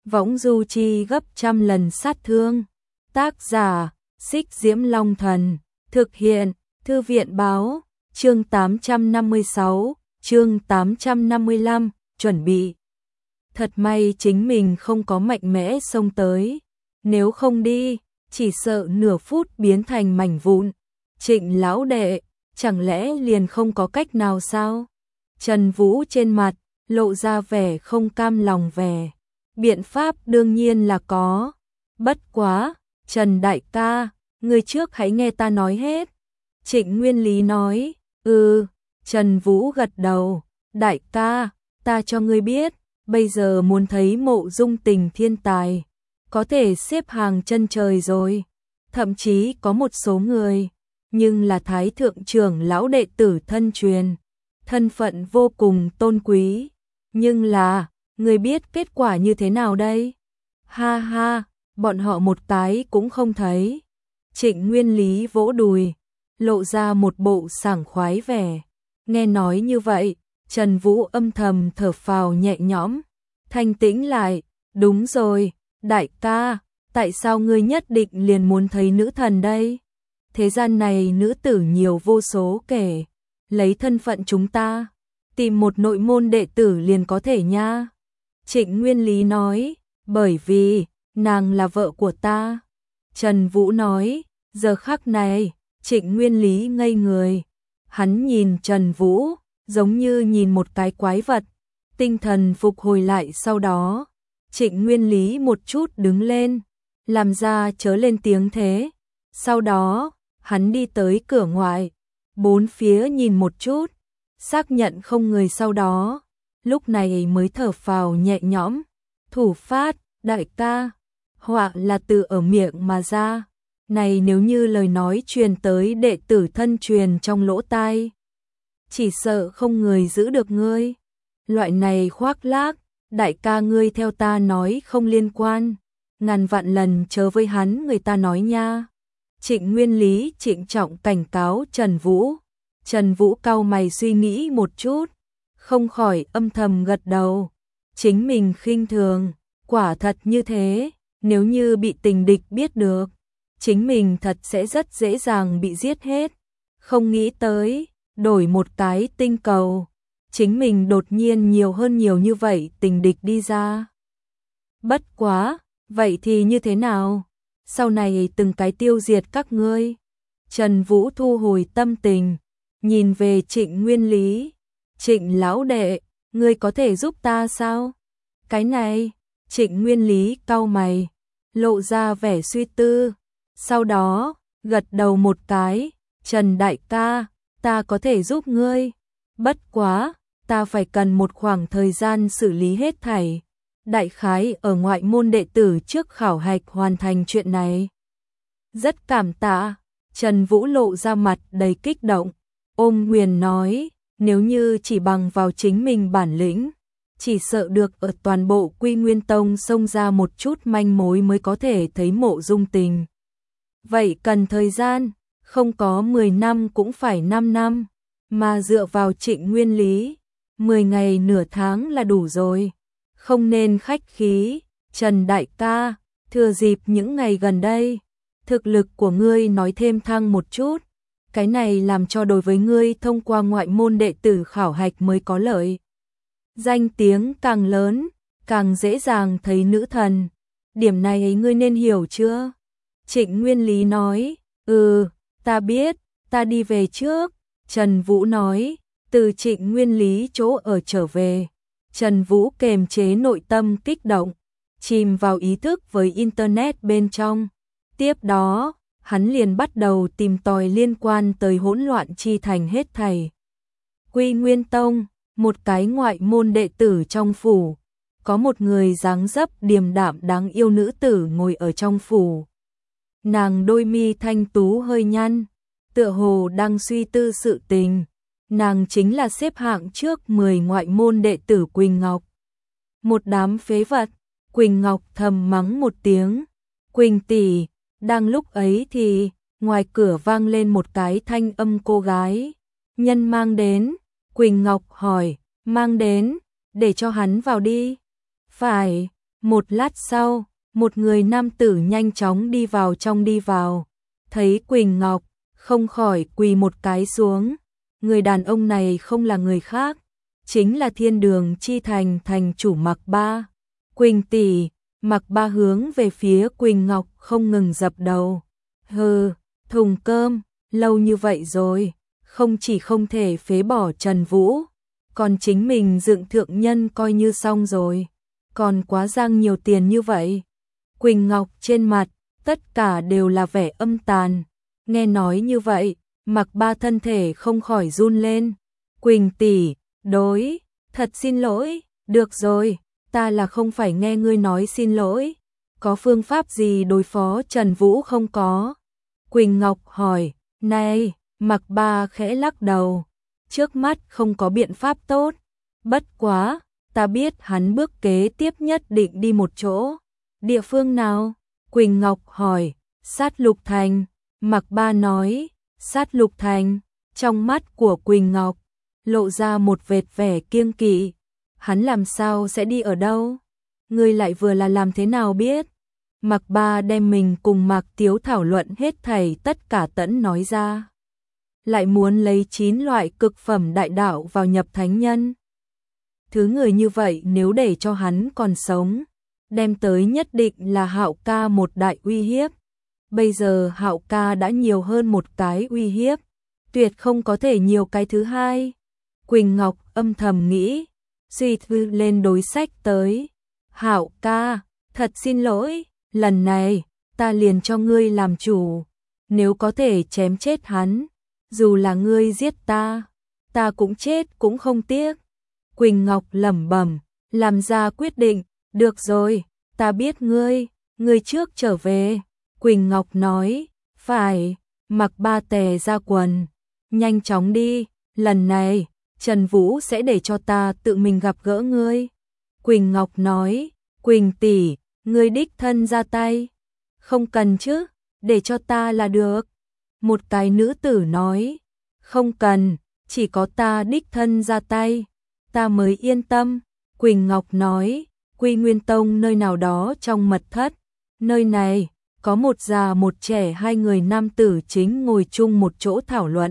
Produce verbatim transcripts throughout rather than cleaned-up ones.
võng du chi gấp trăm lần sát thương. Tác giả, Xích Diễm Long Thần, thực hiện, Thư viện báo, chương tám trăm năm mươi sáu, chương tám trăm năm mươi lăm, chuẩn bị. Thật may chính mình không có mạnh mẽ xông tới, nếu không đi, chỉ sợ nửa phút biến thành mảnh vụn. Trịnh lão đệ, chẳng lẽ liền không có cách nào sao? Trần Vũ trên mặt, lộ ra vẻ không cam lòng vẻ. Biện pháp đương nhiên là có. Bất quá, Trần đại ca, người trước hãy nghe ta nói hết. Trịnh Nguyên Lý nói, ừ, Trần Vũ gật đầu, đại ca, ta cho ngươi biết, bây giờ muốn thấy Mộ Dung Tình thiên tài, có thể xếp hàng chân trời rồi. Thậm chí có một số người, nhưng là Thái Thượng trưởng lão đệ tử thân truyền, thân phận vô cùng tôn quý. Nhưng là, người biết kết quả như thế nào đây? Ha ha, bọn họ một cái cũng không thấy. Trịnh Nguyên Lý vỗ đùi, lộ ra một bộ sảng khoái vẻ. Nghe nói như vậy, Trần Vũ âm thầm thở phào nhẹ nhõm, thanh tĩnh lại. Đúng rồi, đại ca, tại sao ngươi nhất định liền muốn thấy nữ thần đây? Thế gian này nữ tử nhiều vô số kể, lấy thân phận chúng ta, tìm một nội môn đệ tử liền có thể nha. Trịnh Nguyên Lý nói, bởi vì, nàng là vợ của ta. Trần Vũ nói, giờ khắc này, Trịnh Nguyên Lý ngây người. Hắn nhìn Trần Vũ, giống như nhìn một cái quái vật. Tinh thần phục hồi lại sau đó. Trịnh Nguyên Lý một chút đứng lên, làm ra chớ lên tiếng thế. Sau đó, hắn đi tới cửa ngoại, bốn phía nhìn một chút, xác nhận không người sau đó. Lúc này mới thở phào nhẹ nhõm. Thủ phát, đại ca, họa là từ ở miệng mà ra. Này nếu như lời nói truyền tới đệ tử thân truyền trong lỗ tai, chỉ sợ không người giữ được ngươi. Loại này khoác lác, đại ca ngươi theo ta nói không liên quan, ngàn vạn lần chớ với hắn người ta nói nha. Trịnh Nguyên Lý trịnh trọng cảnh cáo Trần Vũ. Trần Vũ cau mày suy nghĩ một chút, không khỏi âm thầm gật đầu. Chính mình khinh thường, quả thật như thế, nếu như bị tình địch biết được, chính mình thật sẽ rất dễ dàng bị giết hết. Không nghĩ tới, đổi một cái tinh cầu, chính mình đột nhiên nhiều hơn nhiều như vậy tình địch đi ra. Bất quá, vậy thì như thế nào? Sau này từng cái tiêu diệt các ngươi. Trần Vũ thu hồi tâm tình, nhìn về Trịnh Nguyên Lý. Trịnh lão đệ, ngươi có thể giúp ta sao? Cái này, Trịnh Nguyên Lý cau mày, lộ ra vẻ suy tư. Sau đó, gật đầu một cái, Trần đại ca, ta có thể giúp ngươi. Bất quá, ta phải cần một khoảng thời gian xử lý hết thảy. Đại khái ở ngoại môn đệ tử trước khảo hạch hoàn thành chuyện này. Rất cảm tạ, Trần Vũ lộ ra mặt đầy kích động. Ôm Nguyền nói, nếu như chỉ bằng vào chính mình bản lĩnh, chỉ sợ được ở toàn bộ Quy Nguyên Tông xông ra một chút manh mối mới có thể thấy Mộ Dung Tình. Vậy cần thời gian, không có mười năm cũng phải năm năm, mà dựa vào Trịnh Nguyên Lý, mười ngày nửa tháng là đủ rồi. Không nên khách khí, Trần đại ca, thừa dịp những ngày gần đây, thực lực của ngươi nói thêm thăng một chút, cái này làm cho đối với ngươi thông qua ngoại môn đệ tử khảo hạch mới có lợi. Danh tiếng càng lớn, càng dễ dàng thấy nữ thần, điểm này ấy ngươi nên hiểu chưa? Trịnh Nguyên Lý nói, ừ, ta biết, ta đi về trước. Trần Vũ nói, từ Trịnh Nguyên Lý chỗ ở trở về. Trần Vũ kềm chế nội tâm kích động, chìm vào ý thức với Internet bên trong. Tiếp đó, hắn liền bắt đầu tìm tòi liên quan tới hỗn loạn chi thành hết thảy. Quy Nguyên Tông, một cái ngoại môn đệ tử trong phủ. Có một người dáng dấp điềm đạm đáng yêu nữ tử ngồi ở trong phủ. Nàng đôi mi thanh tú hơi nhăn, tựa hồ đang suy tư sự tình. Nàng chính là xếp hạng trước mười ngoại môn đệ tử Quỳnh Ngọc. Một đám phế vật, Quỳnh Ngọc thầm mắng một tiếng. Quỳnh tỷ, đang lúc ấy thì, ngoài cửa vang lên một cái thanh âm cô gái. Nhân mang đến, Quỳnh Ngọc hỏi, mang đến, để cho hắn vào đi. Phải, Một lát sau, một người nam tử nhanh chóng đi vào trong đi vào, thấy Quỳnh Ngọc, không khỏi quỳ một cái xuống. Người đàn ông này không là người khác, chính là Thiên Đường Chi Thành thành chủ Mạc Ba. Quỳnh tỷ, Mạc Ba hướng về phía Quỳnh Ngọc không ngừng dập đầu. Hừ, thùng cơm, lâu như vậy rồi, không chỉ không thể phế bỏ Trần Vũ, còn chính mình dựng thượng nhân coi như xong rồi, còn quá giang nhiều tiền như vậy. Quỳnh Ngọc trên mặt, tất cả đều là vẻ âm tàn, nghe nói như vậy, Mạc Ba thân thể không khỏi run lên. Quỳnh tỷ, đối, thật xin lỗi, được rồi, ta là không phải nghe ngươi nói xin lỗi, có phương pháp gì đối phó Trần Vũ không có? Quỳnh Ngọc hỏi, này, Mạc Ba khẽ lắc đầu, trước mắt không có biện pháp tốt, bất quá, ta biết hắn bước kế tiếp nhất định đi một chỗ. Địa phương nào? Quỳnh Ngọc hỏi, Sát Lục Thành. Mạc Ba nói, Sát Lục Thành. Trong mắt của Quỳnh Ngọc lộ ra một vệt vẻ kiêng kỵ. Hắn làm sao sẽ đi ở đâu? Ngươi lại vừa là làm thế nào biết? Mạc Ba đem mình cùng Mạc Tiếu thảo luận hết thảy tất cả tẫn nói ra. Lại muốn lấy chín loại cực phẩm đại đạo vào nhập thánh nhân. Thứ người như vậy nếu để cho hắn còn sống, đem tới nhất định là Hạo ca một đại uy hiếp. Bây giờ Hạo ca đã nhiều hơn một cái uy hiếp, tuyệt không có thể nhiều cái thứ hai. Quỳnh Ngọc âm thầm nghĩ, suy thư lên đối sách tới. Hạo ca, thật xin lỗi, lần này, ta liền cho ngươi làm chủ. Nếu có thể chém chết hắn, dù là ngươi giết ta, ta cũng chết cũng không tiếc. Quỳnh Ngọc lẩm bẩm, làm ra quyết định, được rồi, ta biết ngươi, ngươi trước trở về. Quỳnh Ngọc nói, phải, Mạc Ba tè ra quần, nhanh chóng đi, lần này, Trần Vũ sẽ để cho ta tự mình gặp gỡ ngươi. Quỳnh Ngọc nói, Quỳnh tỷ, ngươi đích thân ra tay. Không cần chứ, để cho ta là được. Một cái nữ tử nói, không cần, chỉ có ta đích thân ra tay, ta mới yên tâm. Quỳnh Ngọc nói, Quy Nguyên Tông nơi nào đó trong mật thất, nơi này, có một già một trẻ hai người nam tử chính ngồi chung một chỗ thảo luận.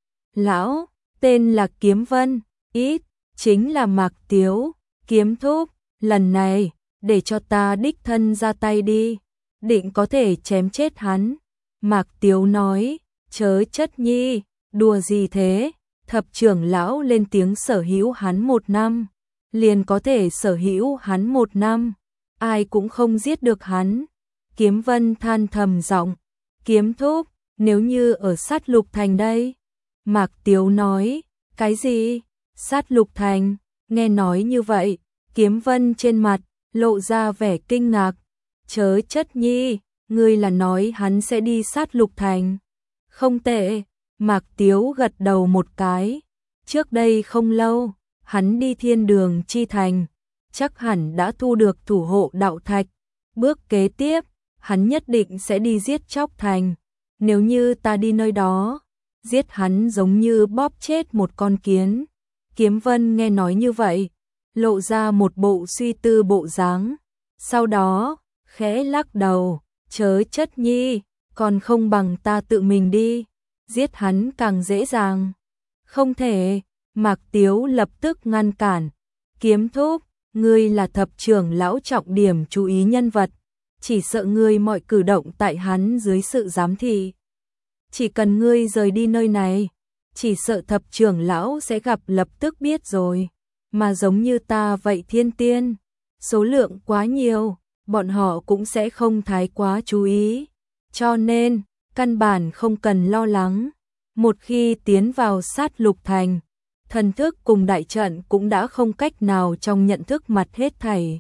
Lão, tên là Kiếm Vân, ít, chính là Mạc Tiếu, Kiếm Thúc, lần này, để cho ta đích thân ra tay đi, định có thể chém chết hắn. Mạc Tiếu nói, chớ chất nhi, đùa gì thế, thập trưởng lão lên tiếng sở hữu hắn một năm, liền có thể sở hữu hắn một năm, ai cũng không giết được hắn. Kiếm Vân than thầm giọng, Kiếm Thúc, nếu như ở Sát Lục Thành đây. Mạc Tiếu nói, cái gì? Sát Lục Thành? Nghe nói như vậy, Kiếm Vân trên mặt lộ ra vẻ kinh ngạc. Chớ chất nhi, ngươi là nói hắn sẽ đi Sát Lục Thành? Không tệ, Mạc Tiếu gật đầu một cái. Trước đây không lâu, hắn đi Thiên Đường Chi Thành, chắc hẳn đã thu được thủ hộ đạo thạch. Bước kế tiếp, hắn nhất định sẽ đi giết Chóc Thành. Nếu như ta đi nơi đó, giết hắn giống như bóp chết một con kiến. Kiếm Vân nghe nói như vậy, lộ ra một bộ suy tư bộ dáng. Sau đó, khẽ lắc đầu, chớ chất nhi, còn không bằng ta tự mình đi, giết hắn càng dễ dàng. Không thể, Mạc Tiếu lập tức ngăn cản. Kiếm Thúc, ngươi là thập trưởng lão trọng điểm chú ý nhân vật, chỉ sợ ngươi mọi cử động tại hắn dưới sự giám thị. Chỉ cần ngươi rời đi nơi này, chỉ sợ thập trưởng lão sẽ gặp lập tức biết rồi. Mà giống như ta vậy thiên tiên, số lượng quá nhiều, bọn họ cũng sẽ không thái quá chú ý. Cho nên, căn bản không cần lo lắng. Một khi tiến vào Sát Lục Thành, thần thức cùng đại trận cũng đã không cách nào trong nhận thức mặt hết thảy.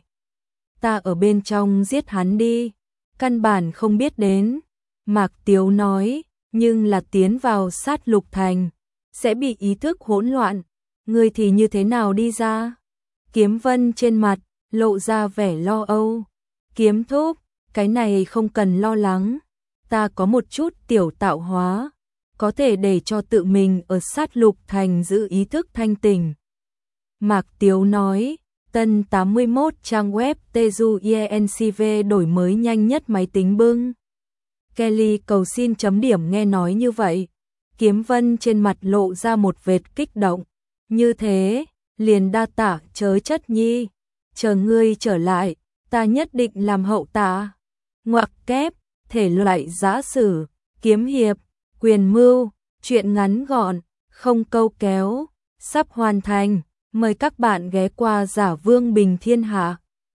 Ta ở bên trong giết hắn đi, căn bản không biết đến. Mạc Tiếu nói, nhưng là tiến vào Sát Lục Thành, sẽ bị ý thức hỗn loạn. Ngươi thì như thế nào đi ra? Kiếm Vân trên mặt, lộ ra vẻ lo âu. Kiếm Thúc, cái này không cần lo lắng. Ta có một chút tiểu tạo hóa, có thể để cho tự mình ở Sát Lục Thành giữ ý thức thanh tỉnh. Mạc Tiếu nói, Tân tám mươi mốt trang web Teju i en xê vê đổi mới nhanh nhất máy tính bưng. Kelly cầu xin chấm điểm nghe nói như vậy. Kiếm Vân trên mặt lộ ra một vệt kích động. Như thế, liền đa tạ chớ chất nhi. Chờ ngươi trở lại, ta nhất định làm hậu tạ. Ngoặc kép, thể loại giã sử, kiếm hiệp, quyền mưu, truyện ngắn gọn, không câu kéo, sắp hoàn thành. Mời các bạn ghé qua Giả Vương Bình Thiên Hạ.